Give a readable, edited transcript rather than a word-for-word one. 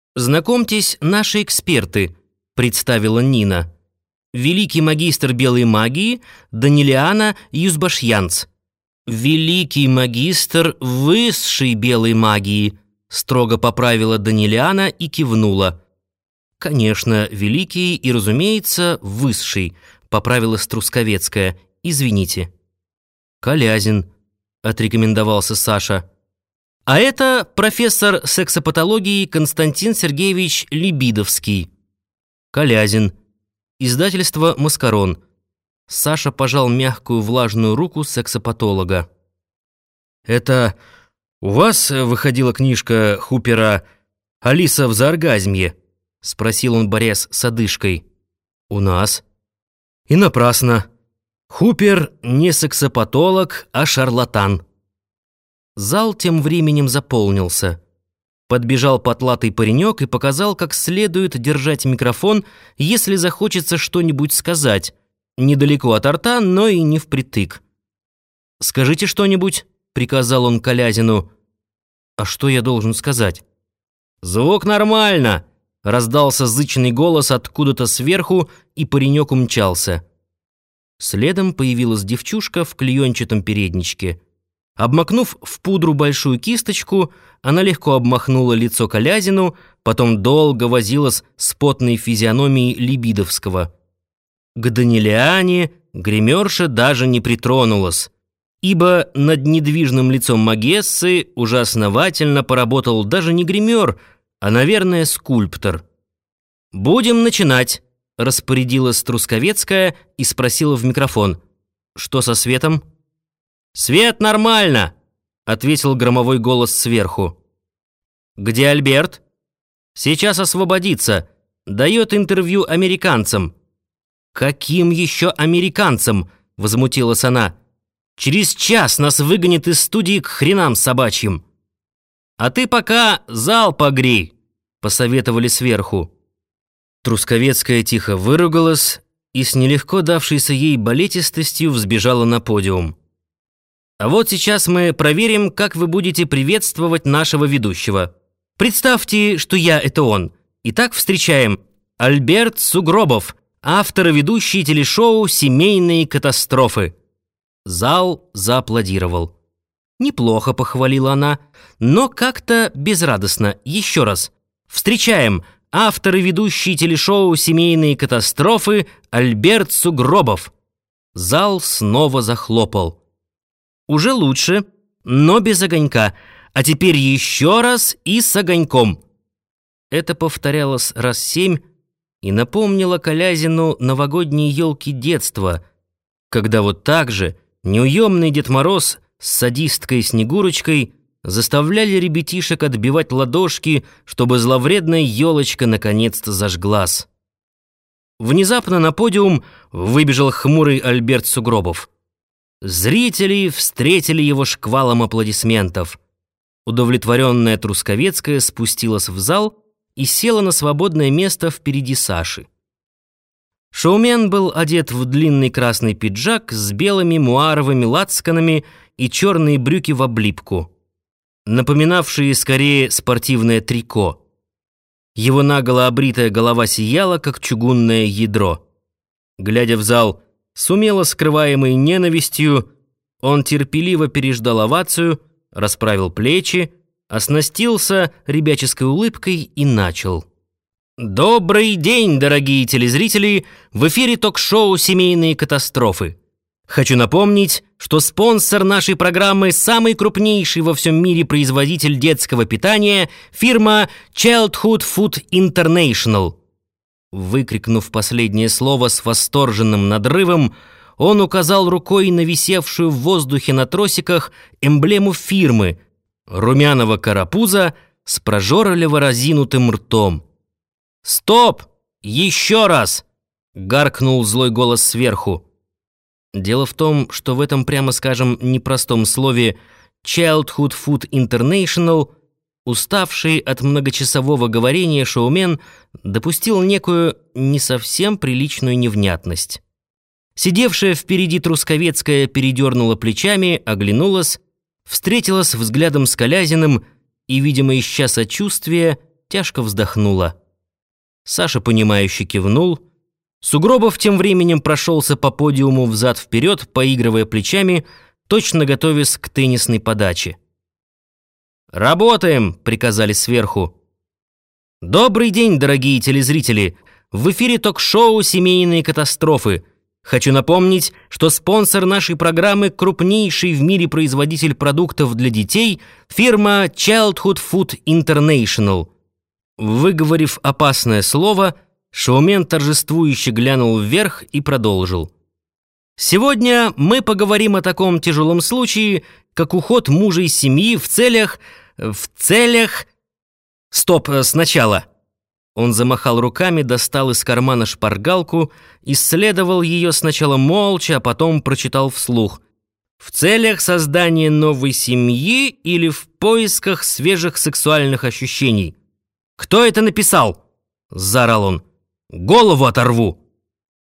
«Знакомьтесь, наши эксперты», — представила Нина. «Великий магистр белой магии Данилиана Юзбашьянц». «Великий магистр высшей белой магии», — строго поправила Данилиана и кивнула. «Конечно, великий и, разумеется, высший», — поправила Струсковецкая. «Извините». «Колязин», — отрекомендовался Саша. «А это профессор сексопатологии Константин Сергеевич Лебидовский». «Колязин. Издательство «Маскарон». Саша пожал мягкую влажную руку сексопатолога. «Это у вас выходила книжка Хупера «Алиса в зооргазмье»?» — спросил он, борясь с одышкой. «У нас». «И напрасно. Хупер не сексопатолог, а шарлатан». Зал тем временем заполнился. Подбежал потлатый паренек и показал, как следует держать микрофон, если захочется что-нибудь сказать. Недалеко от рта, но и не впритык. «Скажите что-нибудь», — приказал он Колязину. «А что я должен сказать?» «Звук нормально», — раздался зычный голос откуда-то сверху, и паренек умчался. Следом появилась девчушка в клеенчатом передничке. Обмакнув в пудру большую кисточку, она легко обмахнула лицо Колязину, потом долго возилась с потной физиономией Лебидовского. К Данилиане гримерша даже не притронулась, ибо над недвижным лицом Магессы уже основательно поработал даже не гример, а, наверное, скульптор. «Будем начинать», — распорядилась Струсковецкая и спросила в микрофон. «Что со светом?» «Свет нормально», — ответил громовой голос сверху. «Где Альберт?» «Сейчас освободится. Дает интервью американцам». «Каким еще американцам?» — возмутилась она. «Через час нас выгонят из студии к хренам собачьим». «А ты пока зал погрей», — посоветовали сверху. Трусковецкая тихо выругалась и с нелегко давшейся ей балетистостью взбежала на подиум. «А вот сейчас мы проверим, как вы будете приветствовать нашего ведущего. Представьте, что я — это он. Итак, встречаем Альберт Сугробов, автор и ведущий телешоу «Семейные катастрофы». Зал зааплодировал. «Неплохо», — похвалила она, но как-то безрадостно. Еще раз. Встречаем автор и ведущий телешоу «Семейные катастрофы» Альберт Сугробов. Зал снова захлопал. «Уже лучше, но без огонька. А теперь еще раз и с огоньком». Это повторялось раз 7 и напомнило Колязину новогодние елки детства, когда вот так же неуемный Дед Мороз с садисткой Снегурочкой заставляли ребятишек отбивать ладошки, чтобы зловредная елочка наконец-то зажглась. Внезапно на подиум выбежал хмурый Альберт Сугробов. Зрители встретили его шквалом аплодисментов. Удовлетворенная Трусковецкая спустилась в зал и села на свободное место впереди Саши. Шоумен был одет в длинный красный пиджак с белыми муаровыми лацканами и черные брюки в облипку, напоминавшие скорее спортивное трико. Его наголо обритая голова сияла, как чугунное ядро. Глядя в зал с умело скрываемой ненавистью, он терпеливо переждал овацию, расправил плечи, оснастился ребяческой улыбкой и начал. «Добрый день, дорогие телезрители! В эфире ток-шоу «Семейные катастрофы». Хочу напомнить, что спонсор нашей программы – самый крупнейший во всем мире производитель детского питания – фирма Childhood Food International. Выкрикнув последнее слово с восторженным надрывом, он указал рукой на висевшую в воздухе на тросиках эмблему фирмы – румяного карапуза с прожорливо разинутым ртом. «Стоп! Еще раз!» — гаркнул злой голос сверху. Дело в том, что в этом, прямо скажем, непростом слове «Childhood Food International» уставший от многочасового говорения шоумен допустил некую не совсем приличную невнятность. Сидевшая впереди Трусковецкая передернула плечами, оглянулась, встретилась взглядом с Колязиным и, видимо, ища сочувствия, тяжко вздохнула. Саша, понимающе кивнул. Сугробов тем временем прошелся по подиуму взад-вперед, поигрывая плечами, точно готовясь к теннисной подаче. «Работаем!» — приказали сверху. «Добрый день, дорогие телезрители! В эфире ток-шоу «Семейные катастрофы». Хочу напомнить, что спонсор нашей программы — крупнейший в мире производитель продуктов для детей фирма Childhood Food International». Выговорив опасное слово, шоумен торжествующе глянул вверх и продолжил. «Сегодня мы поговорим о таком тяжелом случае, как уход мужа из семьи в целях... Стоп, сначала!» Он замахал руками, достал из кармана шпаргалку, исследовал ее сначала молча, а потом прочитал вслух. «В целях создания новой семьи или в поисках свежих сексуальных ощущений?» «Кто это написал?» — заорал он. «Голову оторву!»